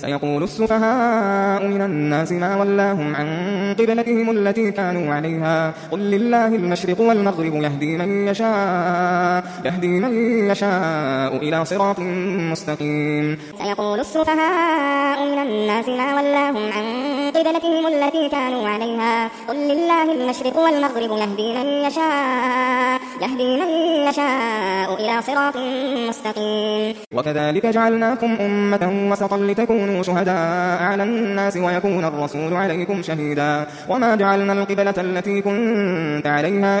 سيقول السفهاء من الناس ما ولاهم عن قبلتهم التي كانوا عليها قل لله المشرق والمغرب يهدي من يشاء إلى صراط مستقيم. سيقول السفهاء من الناس ما ولاهم عن قبلتهم التي كانوا عليها قل لله المشرق والمغرب يهدي من يشاء إلى صراط مستقيم. وكذلك جعلناكم أمة وسطا لتكونوا شهداء على الناس ويكون الرسول عليكم شهيدا وما جعلنا القبلة التي كنت عليها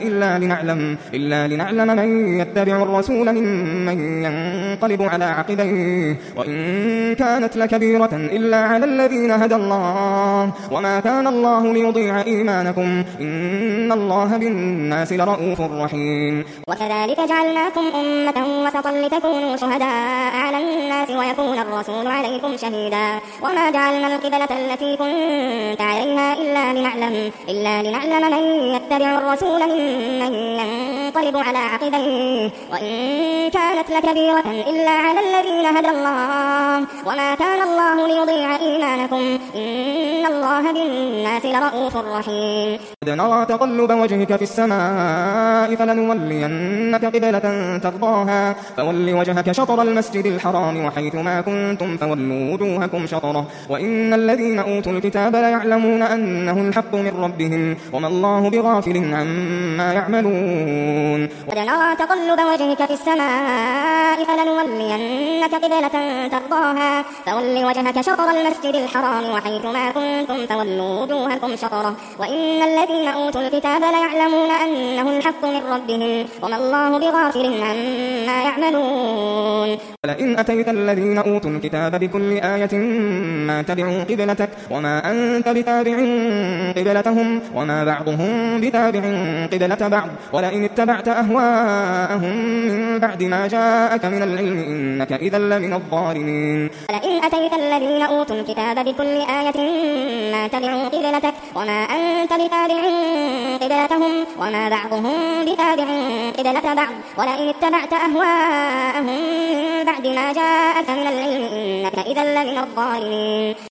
إلا لنعلم من يتبع الرسول ممن ينقلب على عقبيه وإن كانت لكبيرة إلا على الذين هدى الله وما كان الله ليضيع إيمانكم إن الله بالناس لرؤوف رحيم. وكذلك جعلناكم أمة وسطا لتكونوا شهداء على الناس ويكون الرسول عليكم شهيدا وما جعلنا القبلة التي كنت عليها إلا لنعلم من يتبع الرسول ممن ينقلب على عقبيه وإن كانت لكبيرة إلا على الذين هدى الله وما كان الله ليضيع إيمانكم إن الله بالناس لرؤوف رحيم. قد نرى تقلب وجهك في السماء فلنولينك قبلة ترضاها فول وجهك شطر المسجد الحرام وحيث ما كنتم فولوا وجوهكم شطره وإن الذين أوتوا الكتاب ليعلمون أنه الحق من ربهم وما الله بغافل عما يعملون. قد نرى تقلب وجهك في السماء فلنولينك قبلة ترضاها فول وجهك شطر المسجد الحرام وحيث ما كنتم فولوا وجوهكم شطره وإن الذين أوتوا الكتاب ليعلمون أنه الحق من ربهم وما الله بغافل عما يعملون. ولئن أتيت الذين أوتوا الكتاب بكل آية ما تبعوا قبلتك وما أنت بتابع قبلتهم وما بعضهم بتابع قبلة بعض ولئن اتبعت أهواءهم من بعد ما جاءك من العلم إنك إذا لمن الظالمين. ولئن أتيت الذين أوتوا الكتاب بكل آية ما تبعوا قبلتك وما أنت بتابع قبلتهم وما بعضهم بتابع قبلة بعض ولئن اتبعت أهواءهم من بعد ما جاءك من العلم إنك إذا لمن الظالمين.